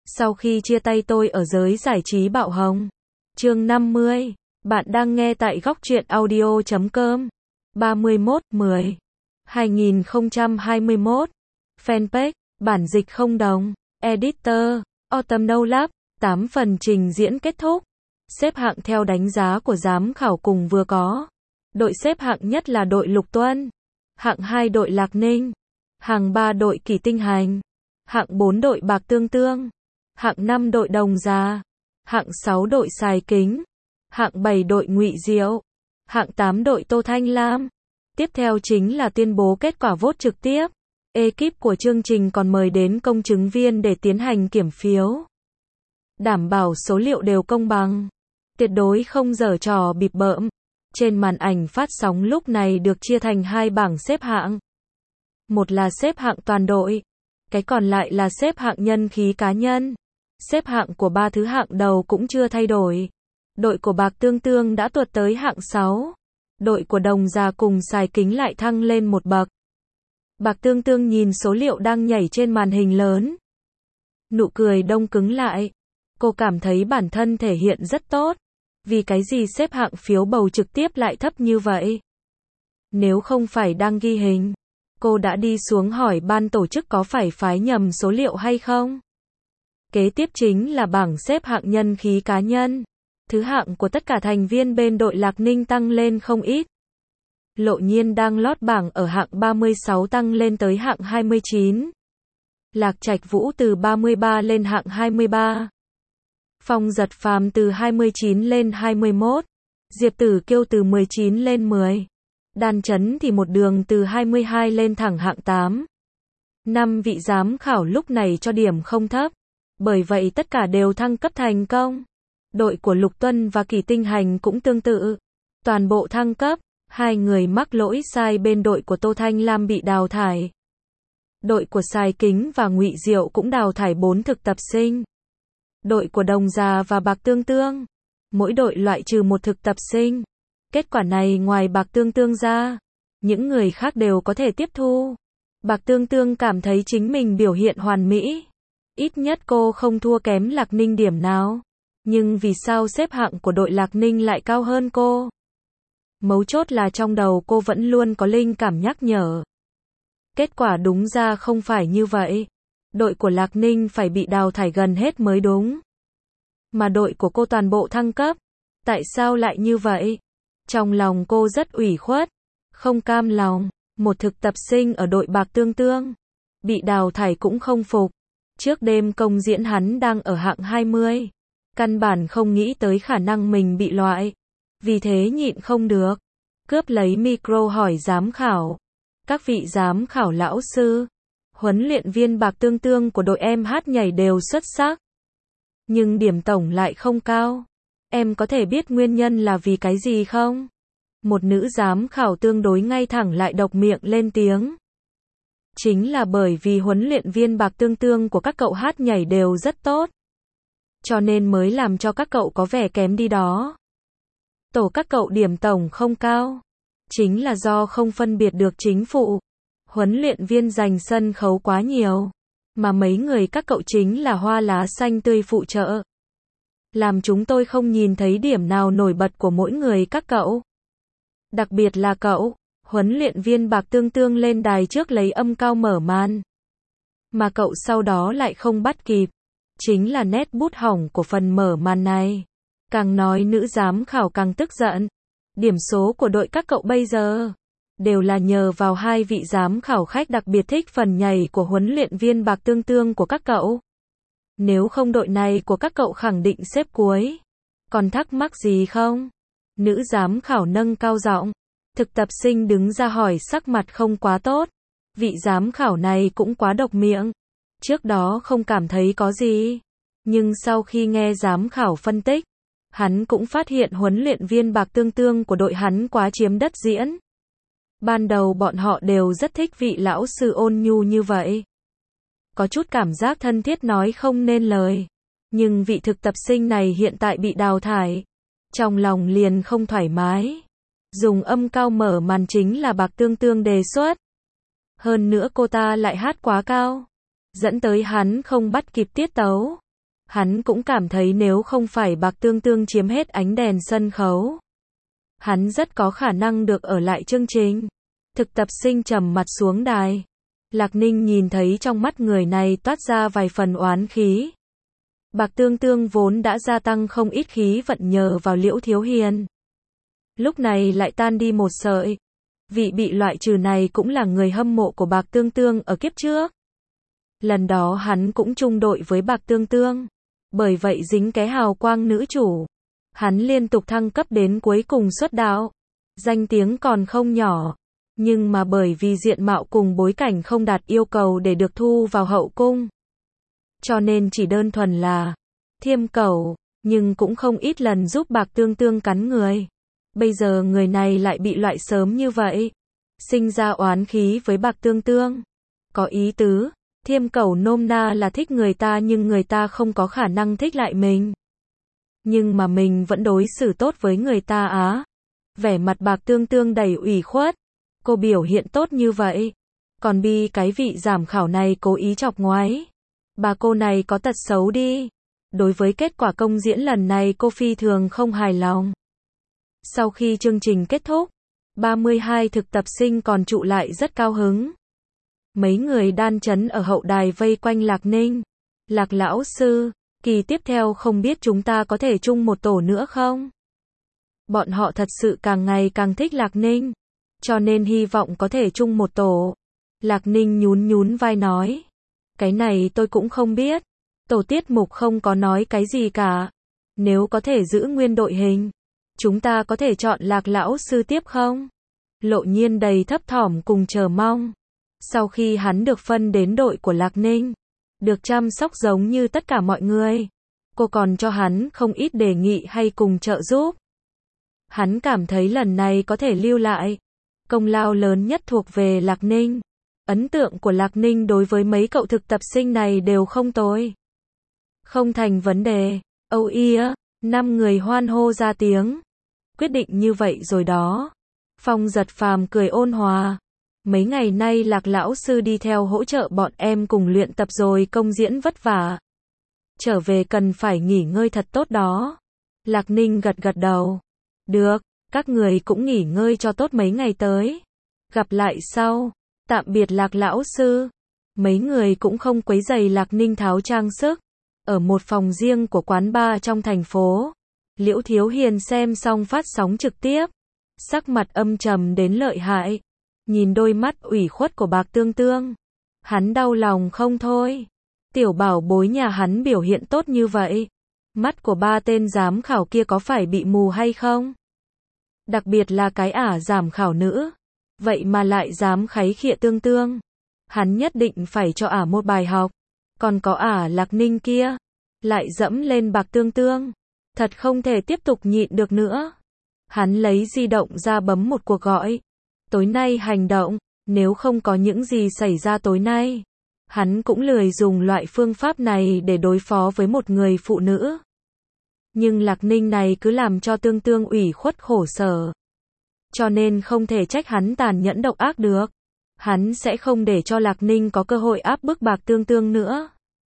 Sau khi chia tay tôi ở giới giải trí bạo hồng. Chương 50. Bạn đang nghe tại góc truyện audio.com. 31/10/2021. Fanpage, bản dịch không đồng. Editor, Autumn No Lab. 8 phần trình diễn kết thúc. Xếp hạng theo đánh giá của giám khảo cùng vừa có. Đội xếp hạng nhất là đội Lục Tuân. Hạng 2 đội Lạc Ninh. Hạng 3 đội Kỳ Tinh Hành. Hạng 4 đội Bạc Tương Tương. Hạng 5 đội Đồng Già. Hạng 6 đội Sài Kính. Hạng 7 đội Ngụy Diệu. Hạng 8 đội Tô Thanh Lam. Tiếp theo chính là tuyên bố kết quả vote trực tiếp. Ekip của chương trình còn mời đến công chứng viên để tiến hành kiểm phiếu. Đảm bảo số liệu đều công bằng. Tuyệt đối không giở trò bịp bợm. Trên màn ảnh phát sóng lúc này được chia thành hai bảng xếp hạng. Một là xếp hạng toàn đội. Cái còn lại là xếp hạng nhân khí cá nhân. Xếp hạng của ba thứ hạng đầu cũng chưa thay đổi. Đội của Bạc Tương Tương đã tuột tới hạng 6. Đội của Đồng Già cùng Sài Kính lại thăng lên một bậc. Bạc Tương Tương nhìn số liệu đang nhảy trên màn hình lớn. Nụ cười đông cứng lại. Cô cảm thấy bản thân thể hiện rất tốt. Vì cái gì xếp hạng phiếu bầu trực tiếp lại thấp như vậy? Nếu không phải đang ghi hình, cô đã đi xuống hỏi ban tổ chức có phải phái nhầm số liệu hay không? Kế tiếp chính là bảng xếp hạng nhân khí cá nhân. Thứ hạng của tất cả thành viên bên đội Lạc Ninh tăng lên không ít. Lộ Nhiên đang lót bảng ở hạng 36 tăng lên tới hạng 29. Lạc Trạch Vũ từ 33 lên hạng 23. Phong Giật Phàm từ 29 lên 21. Diệp Tử Kiêu từ 19 lên 10. Đan Chấn thì một đường từ 22 lên thẳng hạng 8. 5 vị giám khảo lúc này cho điểm không thấp. Bởi vậy tất cả đều thăng cấp thành công. Đội của Lục Tuân và Kỳ Tinh Hành cũng tương tự. Toàn bộ thăng cấp. 2 người mắc lỗi sai bên đội của Tô Thanh Lam bị đào thải. Đội của Sài Kính và Ngụy Diệu cũng đào thải 4 thực tập sinh. Đội của Đồng Già và Bạc Tương Tương, mỗi đội loại trừ một thực tập sinh. Kết quả này ngoài Bạc Tương Tương ra, những người khác đều có thể tiếp thu. Bạc Tương Tương cảm thấy chính mình biểu hiện hoàn mỹ. Ít nhất cô không thua kém Lạc Ninh điểm nào. Nhưng vì sao xếp hạng của đội Lạc Ninh lại cao hơn cô? Mấu chốt là trong đầu cô vẫn luôn có linh cảm nhắc nhở. Kết quả đúng ra không phải như vậy. Đội của Lạc Ninh phải bị đào thải gần hết mới đúng. Mà đội của cô toàn bộ thăng cấp. Tại sao lại như vậy? Trong lòng cô rất ủy khuất, không cam lòng. Một thực tập sinh ở đội Bạc Tương Tương bị đào thải cũng không phục. Trước đêm công diễn hắn đang ở hạng 20. Căn bản không nghĩ tới khả năng mình bị loại. Vì thế nhịn không được. Cướp lấy micro hỏi giám khảo. Các vị giám khảo lão sư, huấn luyện viên Bạc Tương Tương của đội em hát nhảy đều xuất sắc. Nhưng điểm tổng lại không cao. Em có thể biết nguyên nhân là vì cái gì không? Một nữ giám khảo tương đối ngay thẳng lại độc miệng lên tiếng. Chính là bởi vì huấn luyện viên Bạc Tương Tương của các cậu hát nhảy đều rất tốt. Cho nên mới làm cho các cậu có vẻ kém đi đó. Tổ các cậu điểm tổng không cao. Chính là do không phân biệt được chính phụ. Huấn luyện viên dành sân khấu quá nhiều. Mà mấy người các cậu chính là hoa lá xanh tươi phụ trợ. Làm chúng tôi không nhìn thấy điểm nào nổi bật của mỗi người các cậu. Đặc biệt là cậu, huấn luyện viên Bạc Tương Tương lên đài trước lấy âm cao mở màn. Mà cậu sau đó lại không bắt kịp. Chính là nét bút hỏng của phần mở màn này. Càng nói nữ giám khảo càng tức giận. Điểm số của đội các cậu bây giờ đều là nhờ vào hai vị giám khảo khách đặc biệt thích phần nhảy của huấn luyện viên Bạc Tương Tương của các cậu. Nếu không đội này của các cậu khẳng định xếp cuối. Còn thắc mắc gì không? Nữ giám khảo nâng cao giọng. Thực tập sinh đứng ra hỏi sắc mặt không quá tốt. Vị giám khảo này cũng quá độc miệng. Trước đó không cảm thấy có gì. Nhưng sau khi nghe giám khảo phân tích, hắn cũng phát hiện huấn luyện viên Bạc Tương Tương của đội hắn quá chiếm đất diễn. Ban đầu bọn họ đều rất thích vị lão sư ôn nhu như vậy. Có chút cảm giác thân thiết nói không nên lời. Nhưng vị thực tập sinh này hiện tại bị đào thải. Trong lòng liền không thoải mái. Dùng âm cao mở màn chính là Bạc Tương Tương đề xuất. Hơn nữa cô ta lại hát quá cao. Dẫn tới hắn không bắt kịp tiết tấu. Hắn cũng cảm thấy nếu không phải Bạc Tương Tương chiếm hết ánh đèn sân khấu, hắn rất có khả năng được ở lại chương trình. Thực tập sinh trầm mặt xuống đài. Lạc Ninh nhìn thấy trong mắt người này toát ra vài phần oán khí. Bạc Tương Tương vốn đã gia tăng không ít khí vận nhờ vào Liễu Thiếu Hiền. Lúc này lại tan đi một sợi. Vị bị loại trừ này cũng là người hâm mộ của Bạc Tương Tương ở kiếp trước. Lần đó hắn cũng chung đội với Bạc Tương Tương. Bởi vậy dính cái hào quang nữ chủ. Hắn liên tục thăng cấp đến cuối cùng xuất đạo. Danh tiếng còn không nhỏ. Nhưng mà bởi vì diện mạo cùng bối cảnh không đạt yêu cầu để được thu vào hậu cung. Cho nên chỉ đơn thuần là thiêm cầu, nhưng cũng không ít lần giúp Bạc Tương Tương cắn người. Bây giờ người này lại bị loại sớm như vậy. Sinh ra oán khí với Bạc Tương Tương. Có ý tứ, thiêm cầu nôm na là thích người ta nhưng người ta không có khả năng thích lại mình. Nhưng mà mình vẫn đối xử tốt với người ta á. Vẻ mặt Bạc Tương Tương đầy ủy khuất. Cô biểu hiện tốt như vậy. Còn bi cái vị giám khảo này cố ý chọc ngoáy. Bà cô này có tật xấu đi. Đối với kết quả công diễn lần này cô phi thường không hài lòng. Sau khi chương trình kết thúc, 32 thực tập sinh còn trụ lại rất cao hứng. Mấy người đan chấn ở hậu đài vây quanh Lạc Ninh. Lạc lão sư, kỳ tiếp theo không biết chúng ta có thể chung một tổ nữa không? Bọn họ thật sự càng ngày càng thích Lạc Ninh. Cho nên hy vọng có thể chung một tổ. Lạc Ninh nhún nhún vai nói. Cái này tôi cũng không biết. Tổ tiết mục không có nói cái gì cả. Nếu có thể giữ nguyên đội hình, chúng ta có thể chọn Lạc lão sư tiếp không? Lộ Nhiên đầy thấp thỏm cùng chờ mong. Sau khi hắn được phân đến đội của Lạc Ninh, được chăm sóc giống như tất cả mọi người, cô còn cho hắn không ít đề nghị hay cùng trợ giúp. Hắn cảm thấy lần này có thể lưu lại. Công lao lớn nhất thuộc về Lạc Ninh. Ấn tượng của Lạc Ninh đối với mấy cậu thực tập sinh này đều không tồi. Không thành vấn đề. Âu ia, 5 người hoan hô ra tiếng. Quyết định như vậy rồi đó. Phong Giật Phàm cười ôn hòa. Mấy ngày nay Lạc lão sư đi theo hỗ trợ bọn em cùng luyện tập rồi công diễn vất vả. Trở về cần phải nghỉ ngơi thật tốt đó. Lạc Ninh gật gật đầu. Được, các người cũng nghỉ ngơi cho tốt mấy ngày tới. Gặp lại sau. Tạm biệt Lạc lão sư. Mấy người cũng không quấy rầy Lạc Ninh tháo trang sức. Ở một phòng riêng của quán bar trong thành phố, Liễu Thiếu Hiền xem xong phát sóng trực tiếp. Sắc mặt âm trầm đến lợi hại. Nhìn đôi mắt ủy khuất của Bạc Tương Tương, hắn đau lòng không thôi. Tiểu bảo bối nhà hắn biểu hiện tốt như vậy. Mắt của 3 tên giám khảo kia có phải bị mù hay không? Đặc biệt là cái giám khảo nữ. Vậy mà lại dám kháy khịa Tương Tương. Hắn nhất định phải cho một bài học. Còn có Lạc Ninh kia, lại dẫm lên Bạc Tương Tương. Thật không thể tiếp tục nhịn được nữa. Hắn lấy di động ra bấm một cuộc gọi. Tối nay hành động, nếu không có những gì xảy ra tối nay, hắn cũng lười dùng loại phương pháp này để đối phó với một người phụ nữ. Nhưng Lạc Ninh này cứ làm cho Tương Tương ủy khuất khổ sở. Cho nên không thể trách hắn tàn nhẫn độc ác được. Hắn sẽ không để cho Lạc Ninh có cơ hội áp bức Bạc Tương Tương nữa.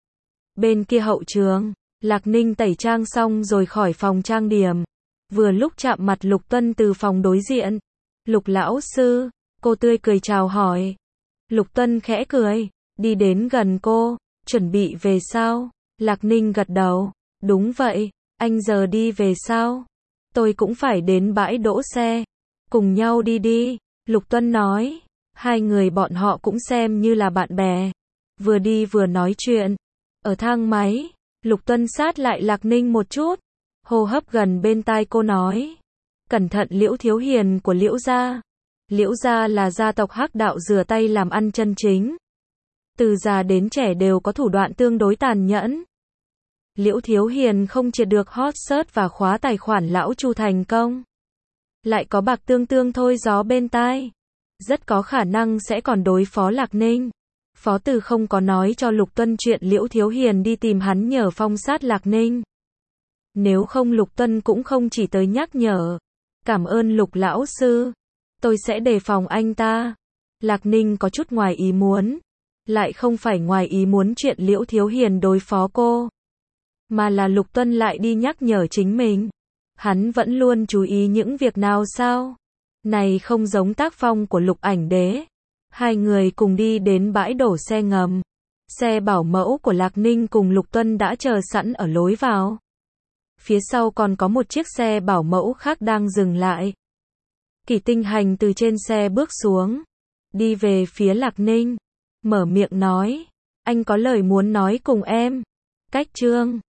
Bên kia hậu trường, Lạc Ninh tẩy trang xong rồi khỏi phòng trang điểm. Vừa lúc chạm mặt Lục Tuân từ phòng đối diện. Lục lão sư, cô tươi cười chào hỏi. Lục Tuân khẽ cười, đi đến gần cô, chuẩn bị về sao? Lạc Ninh gật đầu, đúng vậy, anh giờ đi về sao? Tôi cũng phải đến bãi đỗ xe. Cùng nhau đi đi, Lục Tuân nói. Hai người bọn họ cũng xem như là bạn bè. Vừa đi vừa nói chuyện. Ở thang máy, Lục Tuân sát lại Lạc Ninh một chút. Hô hấp gần bên tai cô nói. Cẩn thận Liễu Thiếu Hiền của Liễu gia. Liễu gia là gia tộc hắc đạo rửa tay làm ăn chân chính. Từ già đến trẻ đều có thủ đoạn tương đối tàn nhẫn. Liễu Thiếu Hiền không triệt được hot search và khóa tài khoản lão Chu thành công. Lại có Bạc Tương Tương thôi gió bên tai. Rất có khả năng sẽ còn đối phó Lạc Ninh. Phó Từ không có nói cho Lục Tuân chuyện Liễu Thiếu Hiền đi tìm hắn nhờ phong sát Lạc Ninh. Nếu không Lục Tuân cũng không chỉ tới nhắc nhở. Cảm ơn Lục lão sư. Tôi sẽ đề phòng anh ta. Lạc Ninh có chút ngoài ý muốn. Lại không phải ngoài ý muốn chuyện Liễu Thiếu Hiền đối phó cô. mà là Lục Tuân lại đi nhắc nhở chính mình. Hắn vẫn luôn chú ý những việc nào sao? Này không giống tác phong của Lục Ảnh Đế. Hai người cùng đi đến bãi đổ xe ngầm. Xe bảo mẫu của Lạc Ninh cùng Lục Tuân đã chờ sẵn ở lối vào. Phía sau còn có một chiếc xe bảo mẫu khác đang dừng lại. Kỷ Tinh Hành từ trên xe bước xuống, đi về phía Lạc Ninh, mở miệng nói, anh có lời muốn nói cùng em. Cách Trương